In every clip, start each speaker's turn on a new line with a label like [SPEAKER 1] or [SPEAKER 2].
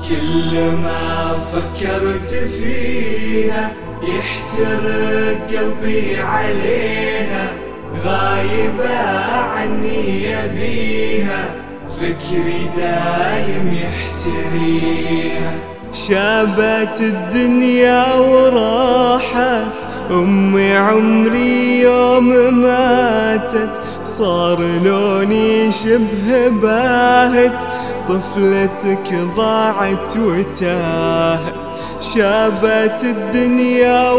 [SPEAKER 1] كل ما فكرت فيها يحترق قلبي عليها، غايبة عني يبيها، فكري دايم يحتريها. شابت الدنيا وراحت أمي عمري يوم ماتت، صار لوني شبه باهت، طفلتك ضاعت وتاهت. شابت الدنيا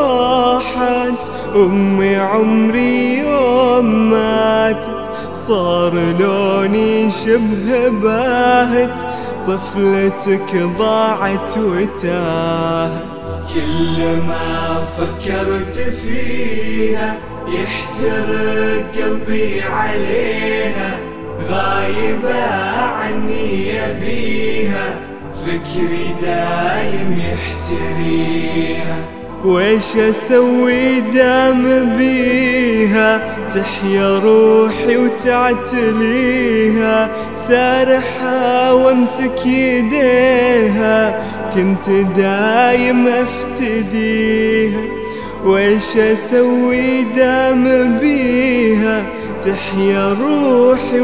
[SPEAKER 1] وراحت أمي عمري يوم ماتت، صار لوني شبه باهت، طفلتك ضاعت وتاهت. كل ما فكرت فيها يحترق قلبي عليها، غايبة عني يبيها، فكري دايم يحتريها. ويش اسوي دام بيها تحيا روحي وتعتليها، سارحة وامسك يديها كنت دايم افتديها. ويش اسوي دام بيها تحيا روحي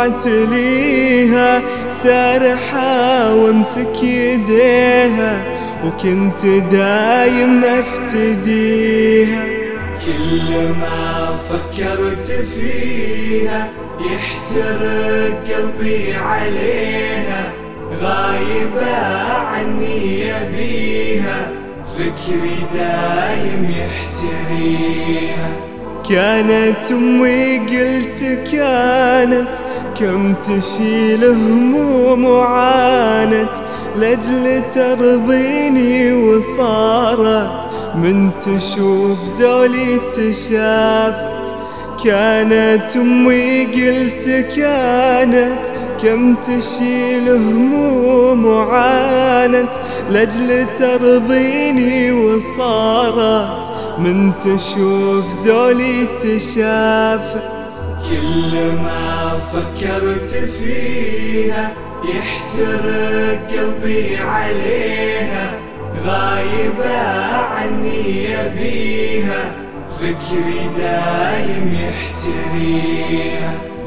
[SPEAKER 1] وتعتليها، سارحة وامسك يديها وكنت دايم افتديها. كل ما فكرت فيها يحترق قلبي عليها، غايبة عني يبيها، فكري دايم يحتريها. كانت أمي قلت كانت كم تشيل هموم وعانت، لأجل ترضيني وصارت من تشوف زولي تشافت. كانت أمي قلت كانت كم تشيل هموم وعانت، لأجل ترضيني وصارت من تشوف زولي تشافت. كل ما فكرت فيها يحترق قلبي عليها، غايبة عني يبيها، فكري دايم يحتريها.